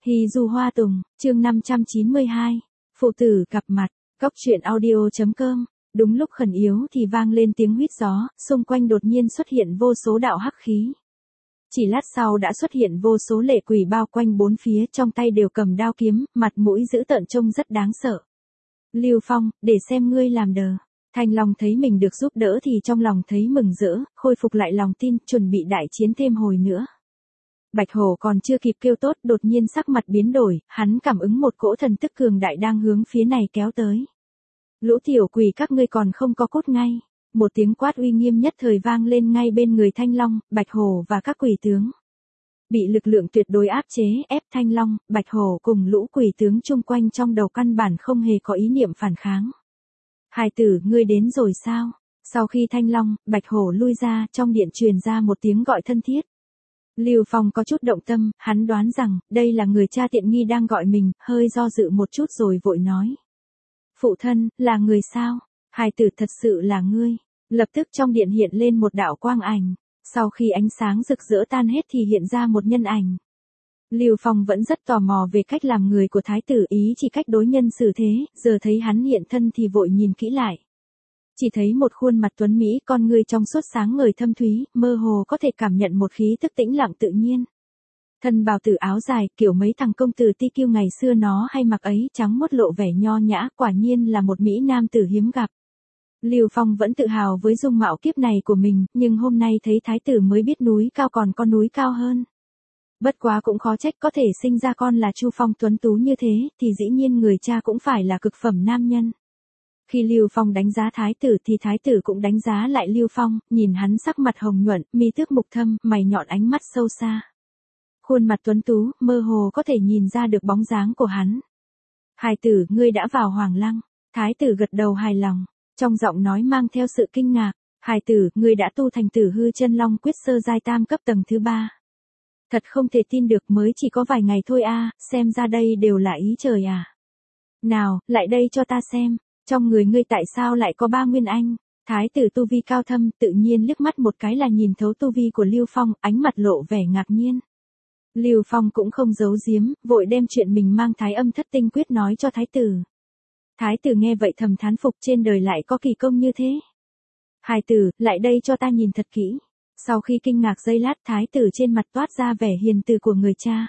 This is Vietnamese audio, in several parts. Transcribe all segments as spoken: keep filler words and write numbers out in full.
Hy Du Hoa Tùng, chương năm trăm chín mươi hai. Phụ tử gặp mặt, Cốc truyện audio chấm com. Đúng lúc khẩn yếu thì vang lên tiếng huýt gió, xung quanh đột nhiên xuất hiện vô số đạo hắc khí. Chỉ lát sau đã xuất hiện vô số lệ quỷ bao quanh bốn phía, trong tay đều cầm đao kiếm, mặt mũi dữ tợn trông rất đáng sợ. Lưu Phong, để xem ngươi làm đờ. Thanh Long thấy mình được giúp đỡ thì trong lòng thấy mừng rỡ, khôi phục lại lòng tin, chuẩn bị đại chiến thêm hồi nữa. Bạch Hổ còn chưa kịp kêu tốt, đột nhiên sắc mặt biến đổi, hắn cảm ứng một cỗ thần tức cường đại đang hướng phía này kéo tới. Lũ tiểu quỷ các ngươi còn không có cốt ngay. Một tiếng quát uy nghiêm nhất thời vang lên ngay bên người Thanh Long, Bạch Hổ và các quỷ tướng. Bị lực lượng tuyệt đối áp chế, ép Thanh Long, Bạch Hổ cùng lũ quỷ tướng chung quanh trong đầu căn bản không hề có ý niệm phản kháng. Hài tử, ngươi đến rồi sao? Sau khi Thanh Long, Bạch Hổ lui ra, trong điện truyền ra một tiếng gọi thân thiết. Lưu Phong có chút động tâm, hắn đoán rằng, đây là người cha tiện nghi đang gọi mình, hơi do dự một chút rồi vội nói. Phụ thân, là người sao? Hài tử thật sự là ngươi. Lập tức trong điện hiện lên một đạo quang ảnh. Sau khi ánh sáng rực rỡ tan hết thì hiện ra một nhân ảnh. Lưu Phong vẫn rất tò mò về cách làm người của thái tử, ý chỉ cách đối nhân xử thế, giờ thấy hắn hiện thân thì vội nhìn kỹ lại. Chỉ thấy một khuôn mặt tuấn mỹ, con ngươi trong suốt sáng ngời thâm thúy, mơ hồ có thể cảm nhận một khí tức tĩnh lặng tự nhiên. Thân bào tử áo dài, kiểu mấy thằng công tử ti kiêu ngày xưa nó hay mặc ấy, trắng mốt lộ vẻ nho nhã, quả nhiên là một mỹ nam tử hiếm gặp. Lưu Phong vẫn tự hào với dung mạo kiếp này của mình, nhưng hôm nay thấy thái tử mới biết núi cao còn có núi cao hơn. Bất quá cũng khó trách, có thể sinh ra con là Chu Phong tuấn tú như thế, thì dĩ nhiên người cha cũng phải là cực phẩm nam nhân. Khi Lưu Phong đánh giá thái tử thì thái tử cũng đánh giá lại Lưu Phong, nhìn hắn sắc mặt hồng nhuận, mi tước mục thâm, mày nhọn ánh mắt sâu xa. Khuôn mặt tuấn tú, mơ hồ có thể nhìn ra được bóng dáng của hắn. Hài tử, ngươi đã vào Hoàng Lăng. Thái tử gật đầu hài lòng, trong giọng nói mang theo sự kinh ngạc. Hài tử, ngươi đã tu thành Tử Hư Chân Long Quyết sơ giai tam cấp tầng thứ ba. Thật không thể tin được, mới chỉ có vài ngày thôi a, à, xem ra đây đều là ý trời à. Nào, lại đây cho ta xem. Trong người ngươi tại sao lại có ba nguyên anh? Thái tử tu vi cao thâm, tự nhiên liếc mắt một cái là nhìn thấu tu vi của Lưu Phong, ánh mặt lộ vẻ ngạc nhiên. Lưu Phong cũng không giấu giếm, vội đem chuyện mình mang Thái Âm Thất Tinh Quyết nói cho thái tử. Thái tử nghe vậy thầm thán phục, trên đời lại có kỳ công như thế. Hài tử, lại đây cho ta nhìn thật kỹ. Sau khi kinh ngạc giây lát, thái tử trên mặt toát ra vẻ hiền từ của người cha.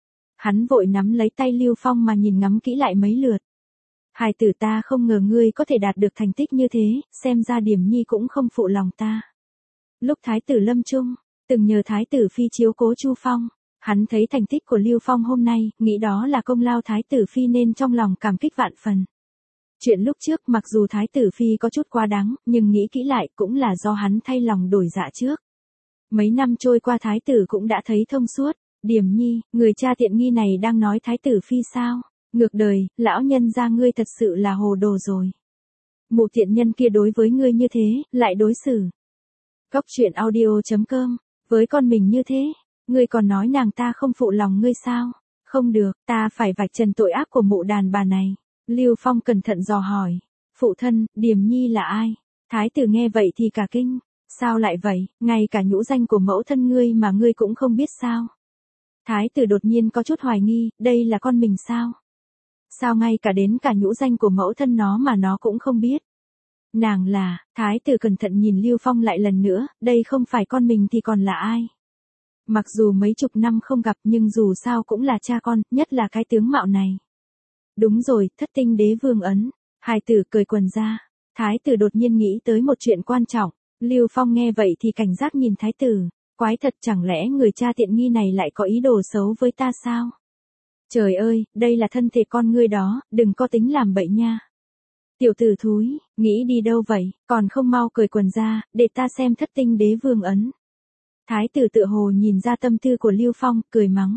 Hắn vội nắm lấy tay Lưu Phong mà nhìn ngắm kỹ lại mấy lượt. Hài tử, ta không ngờ ngươi có thể đạt được thành tích như thế, xem ra Điểm Nhi cũng không phụ lòng ta. Lúc thái tử lâm chung, từng nhờ thái tử phi chiếu cố Chu Phong, hắn thấy thành tích của Lưu Phong hôm nay, nghĩ đó là công lao thái tử phi nên trong lòng cảm kích vạn phần. Chuyện lúc trước mặc dù thái tử phi có chút quá đáng, nhưng nghĩ kỹ lại cũng là do hắn thay lòng đổi dạ trước. Mấy năm trôi qua thái tử cũng đã thấy thông suốt. Điểm Nhi, người cha tiện nghi này đang nói thái tử phi sao? Ngược đời, lão nhân gia ngươi thật sự là hồ đồ rồi. Mụ tiện nhân kia đối với ngươi như thế, lại đối xử. Cốc truyện audio chấm com, với con mình như thế, ngươi còn nói nàng ta không phụ lòng ngươi sao? Không được, ta phải vạch trần tội ác của mụ đàn bà này. Lưu Phong cẩn thận dò hỏi. Phụ thân, Điềm Nhi là ai? Thái tử nghe vậy thì cả kinh. Sao lại vậy, ngay cả nhũ danh của mẫu thân ngươi mà ngươi cũng không biết sao? Thái tử đột nhiên có chút hoài nghi, đây là con mình sao? Sao ngay cả đến cả nhũ danh của mẫu thân nó mà nó cũng không biết? Nàng là, thái tử cẩn thận nhìn Lưu Phong lại lần nữa, đây không phải con mình thì còn là ai? Mặc dù mấy chục năm không gặp nhưng dù sao cũng là cha con, nhất là cái tướng mạo này. Đúng rồi, Thất Tinh Đế Vương ấn. Hài tử cười quần ra. Thái tử đột nhiên nghĩ tới một chuyện quan trọng. Lưu Phong nghe vậy thì cảnh giác nhìn thái tử. Quái thật, chẳng lẽ người cha tiện nghi này lại có ý đồ xấu với ta sao? Trời ơi, đây là thân thể con ngươi đó, đừng có tính làm bậy nha. Tiểu tử thúi, nghĩ đi đâu vậy, còn không mau cởi quần ra, để ta xem Thất Tinh Đế Vương ấn. Thái tử tựa hồ nhìn ra tâm tư của Lưu Phong, cười mắng.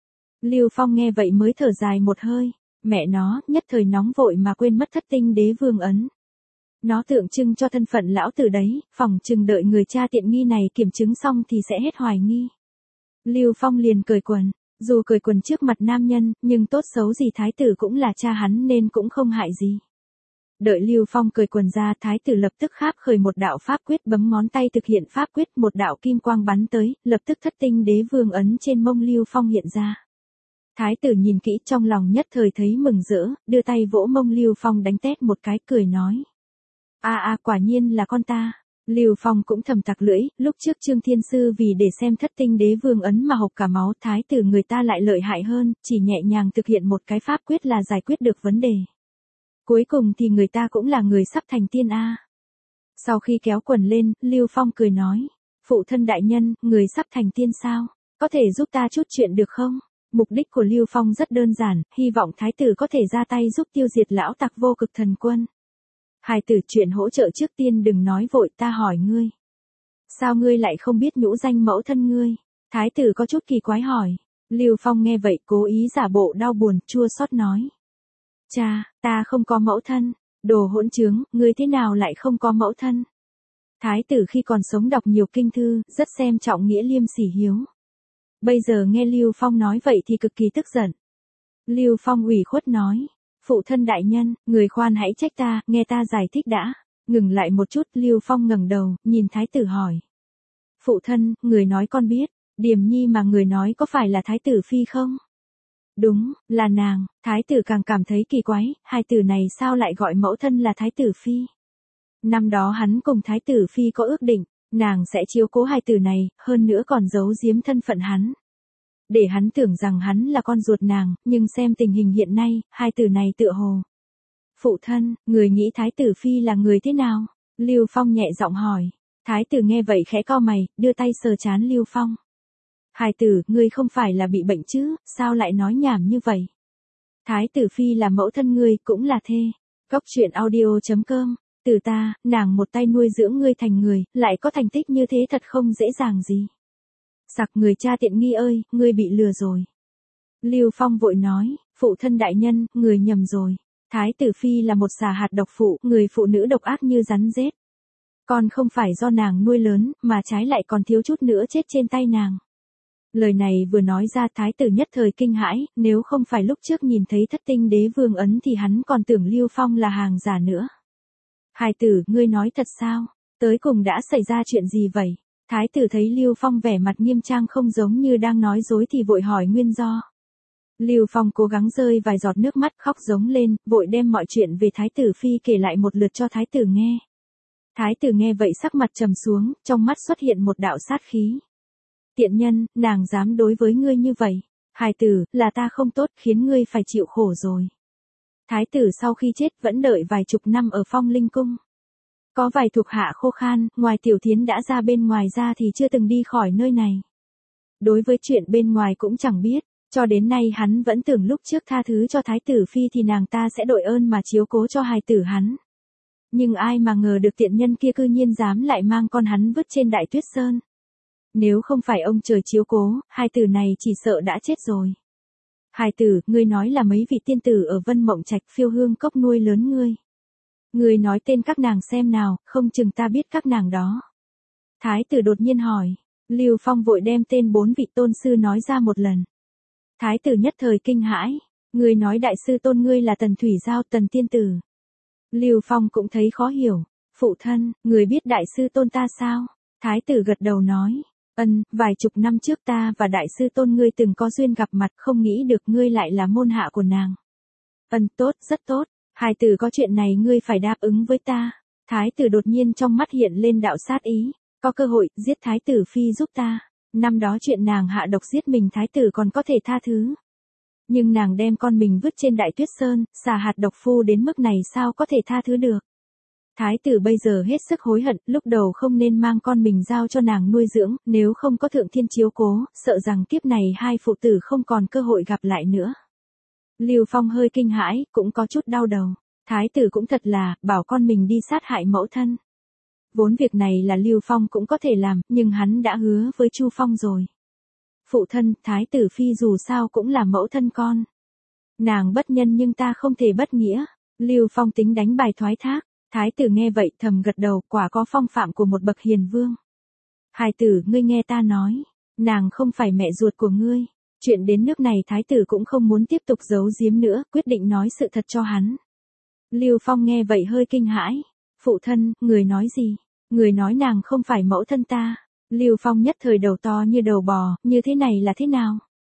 Lưu Phong nghe vậy mới thở dài một hơi. Mẹ nó, nhất thời nóng vội mà quên mất Thất Tinh Đế Vương ấn. Nó tượng trưng cho thân phận lão tử đấy, phỏng chừng đợi người cha tiện nghi này kiểm chứng xong thì sẽ hết hoài nghi. Lưu Phong liền cởi quần, dù cởi quần trước mặt nam nhân, nhưng tốt xấu gì thái tử cũng là cha hắn nên cũng không hại gì. Đợi Lưu Phong cởi quần ra, thái tử lập tức kháp khởi một đạo pháp quyết, bấm ngón tay thực hiện pháp quyết, một đạo kim quang bắn tới, lập tức Thất Tinh Đế Vương ấn trên mông Lưu Phong hiện ra. Thái tử nhìn kỹ trong lòng nhất thời thấy mừng rỡ, đưa tay vỗ mông Lưu Phong đánh tét một cái cười nói. A a quả nhiên là con ta. Lưu Phong cũng thầm tặc lưỡi, lúc trước Trương Thiên Sư vì để xem thất tinh đế vương ấn mà hộc cả máu, thái tử người ta lại lợi hại hơn, chỉ nhẹ nhàng thực hiện một cái pháp quyết là giải quyết được vấn đề. Cuối cùng thì người ta cũng là người sắp thành tiên a. Sau khi kéo quần lên, Lưu Phong cười nói, phụ thân đại nhân, người sắp thành tiên sao? Có thể giúp ta chút chuyện được không? Mục đích của Lưu Phong rất đơn giản, hy vọng thái tử có thể ra tay giúp tiêu diệt lão tặc vô cực thần quân. Hài tử, chuyện hỗ trợ trước tiên đừng nói vội, ta hỏi ngươi. Sao ngươi lại không biết nhũ danh mẫu thân ngươi? Thái tử có chút kỳ quái hỏi. Lưu Phong nghe vậy cố ý giả bộ đau buồn, chua xót nói. Cha, ta không có mẫu thân. Đồ hỗn trướng, ngươi thế nào lại không có mẫu thân? Thái tử khi còn sống đọc nhiều kinh thư, rất xem trọng nghĩa liêm sỉ hiếu. Bây giờ nghe Lưu Phong nói vậy thì cực kỳ tức giận. Lưu Phong ủy khuất nói. Phụ thân đại nhân, người khoan hãy trách ta, nghe ta giải thích đã. Ngừng lại một chút, Lưu Phong ngẩng đầu, nhìn thái tử hỏi. Phụ thân, người nói con biết, Điềm Nhi mà người nói có phải là thái tử phi không? Đúng, là nàng. Thái tử càng cảm thấy kỳ quái, hai từ này sao lại gọi mẫu thân là thái tử phi? Năm đó hắn cùng thái tử phi có ước định, nàng sẽ chiếu cố hai từ này, hơn nữa còn giấu giếm thân phận hắn. Để hắn tưởng rằng hắn là con ruột nàng, nhưng xem tình hình hiện nay, hai từ này tựa hồ. Phụ thân, người nghĩ thái tử phi là người thế nào? Lưu Phong nhẹ giọng hỏi. Thái tử nghe vậy khẽ cau mày, đưa tay sờ trán Lưu Phong. Hài tử, ngươi không phải là bị bệnh chứ, sao lại nói nhảm như vậy? Thái tử phi là mẫu thân ngươi, cũng là thê. Cốc truyện audio chấm com. Từ ta, nàng một tay nuôi dưỡng ngươi thành người, lại có thành tích như thế thật không dễ dàng gì. Sặc người cha tiện nghi ơi, ngươi bị lừa rồi. Lưu Phong vội nói, phụ thân đại nhân, người nhầm rồi. Thái tử phi là một xà hạt độc phụ, người phụ nữ độc ác như rắn rết. Con không phải do nàng nuôi lớn, mà trái lại còn thiếu chút nữa chết trên tay nàng. Lời này vừa nói ra thái tử nhất thời kinh hãi, nếu không phải lúc trước nhìn thấy thất tinh đế vương ấn thì hắn còn tưởng Lưu Phong là hàng giả nữa. Hài tử, ngươi nói thật sao? Tới cùng đã xảy ra chuyện gì vậy? Thái tử thấy Lưu Phong vẻ mặt nghiêm trang không giống như đang nói dối thì vội hỏi nguyên do. Lưu Phong cố gắng rơi vài giọt nước mắt khóc giống lên, vội đem mọi chuyện về thái tử phi kể lại một lượt cho thái tử nghe. Thái tử nghe vậy sắc mặt trầm xuống, trong mắt xuất hiện một đạo sát khí. Tiện nhân, nàng dám đối với ngươi như vậy. Hài tử, là ta không tốt khiến ngươi phải chịu khổ rồi. Thái tử sau khi chết vẫn đợi vài chục năm ở Phong Linh Cung. Có vài thuộc hạ khô khan, ngoài Tiểu Thiến đã ra bên ngoài ra thì chưa từng đi khỏi nơi này. Đối với chuyện bên ngoài cũng chẳng biết, cho đến nay hắn vẫn tưởng lúc trước tha thứ cho thái tử phi thì nàng ta sẽ đội ơn mà chiếu cố cho hài tử hắn. Nhưng ai mà ngờ được tiện nhân kia cư nhiên dám lại mang con hắn vứt trên Đại Tuyết Sơn. Nếu không phải ông trời chiếu cố, hai tử này chỉ sợ đã chết rồi. Hài tử, ngươi nói là mấy vị tiên tử ở Vân Mộng Trạch Phiêu Hương Cốc nuôi lớn ngươi. Ngươi nói tên các nàng xem nào, không chừng ta biết các nàng đó. Thái tử đột nhiên hỏi. Lưu Phong vội đem tên bốn vị tôn sư nói ra một lần. Thái tử nhất thời kinh hãi. Ngươi nói đại sư tôn ngươi là Tần Thủy Giao, Tần tiên tử. Lưu Phong cũng thấy khó hiểu. Phụ thân, người biết đại sư tôn ta sao? Thái tử gật đầu nói. Ân, vài chục năm trước ta và đại sư tôn ngươi từng có duyên gặp mặt, không nghĩ được ngươi lại là môn hạ của nàng. Ân, tốt, rất tốt. Hài tử có chuyện này ngươi phải đáp ứng với ta. Thái tử đột nhiên trong mắt hiện lên đạo sát ý. Có cơ hội, giết thái tử phi giúp ta. Năm đó chuyện nàng hạ độc giết mình thái tử còn có thể tha thứ. Nhưng nàng đem con mình vứt trên Đại Tuyết Sơn, xà hạt độc phu đến mức này sao có thể tha thứ được. Thái tử bây giờ hết sức hối hận, lúc đầu không nên mang con mình giao cho nàng nuôi dưỡng, nếu không có thượng thiên chiếu cố, sợ rằng kiếp này hai phụ tử không còn cơ hội gặp lại nữa. Lưu Phong hơi kinh hãi, cũng có chút đau đầu. Thái tử cũng thật là, bảo con mình đi sát hại mẫu thân. Vốn việc này là Lưu Phong cũng có thể làm, nhưng hắn đã hứa với Chu Phong rồi. Phụ thân, thái tử phi dù sao cũng là mẫu thân con. Nàng bất nhân nhưng ta không thể bất nghĩa. Lưu Phong tính đánh bài thoái thác. Thái tử nghe vậy thầm gật đầu, quả có phong phạm của một bậc hiền vương. Hài tử, ngươi nghe ta nói, nàng không phải mẹ ruột của ngươi. Chuyện đến nước này thái tử cũng không muốn tiếp tục giấu giếm nữa, quyết định nói sự thật cho hắn. Lưu Phong nghe vậy hơi kinh hãi. Phụ thân, người nói gì? Người nói nàng không phải mẫu thân ta. Lưu Phong nhất thời đầu to như đầu bò, như thế này là thế nào?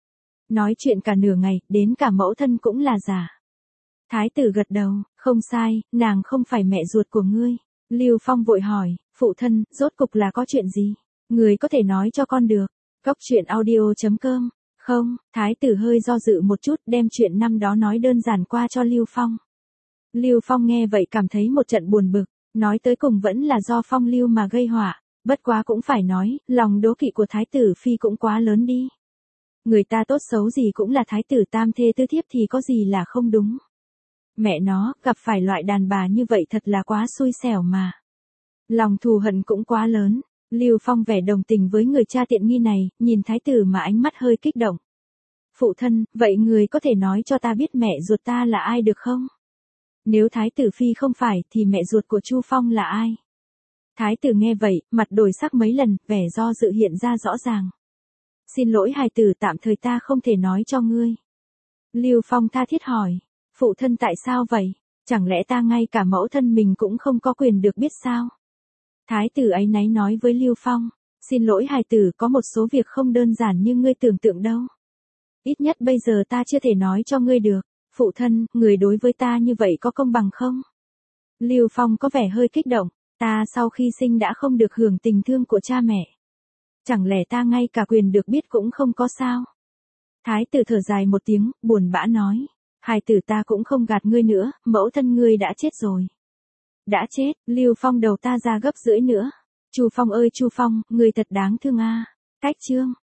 Nói chuyện cả nửa ngày, đến cả mẫu thân cũng là giả. Thái tử gật đầu, không sai, nàng không phải mẹ ruột của ngươi. Lưu Phong vội hỏi, phụ thân, rốt cục là có chuyện gì? Người có thể nói cho con được. Cốc truyện audio chấm com. Không, thái tử hơi do dự một chút, đem chuyện năm đó nói đơn giản qua cho Lưu Phong. Lưu Phong nghe vậy cảm thấy một trận buồn bực, nói tới cùng vẫn là do Phong Lưu mà gây họa, bất quá cũng phải nói, lòng đố kỵ của thái tử phi cũng quá lớn đi. Người ta tốt xấu gì cũng là thái tử tam thê tứ thiếp thì có gì là không đúng. Mẹ nó, gặp phải loại đàn bà như vậy thật là quá xui xẻo mà. Lòng thù hận cũng quá lớn. Lưu Phong vẻ đồng tình với người cha tiện nghi này, nhìn thái tử mà ánh mắt hơi kích động. Phụ thân, vậy người có thể nói cho ta biết mẹ ruột ta là ai được không? Nếu thái tử phi không phải thì mẹ ruột của Chu Phong là ai? Thái tử nghe vậy, mặt đổi sắc mấy lần, vẻ do dự hiện ra rõ ràng. Xin lỗi hài tử, tạm thời ta không thể nói cho ngươi. Lưu Phong tha thiết hỏi, phụ thân tại sao vậy? Chẳng lẽ ta ngay cả mẫu thân mình cũng không có quyền được biết sao? Thái tử áy náy nói với Lưu Phong, xin lỗi hài tử, có một số việc không đơn giản như ngươi tưởng tượng đâu. Ít nhất bây giờ ta chưa thể nói cho ngươi được. Phụ thân, người đối với ta như vậy có công bằng không? Lưu Phong có vẻ hơi kích động, ta sau khi sinh đã không được hưởng tình thương của cha mẹ. Chẳng lẽ ta ngay cả quyền được biết cũng không có sao? Thái tử thở dài một tiếng, buồn bã nói, hài tử ta cũng không gạt ngươi nữa, mẫu thân ngươi đã chết rồi. Đã chết, Lưu Phong đầu ta ra gấp rưỡi nữa. Chu Phong ơi Chu Phong, ngươi thật đáng thương a. Cách chương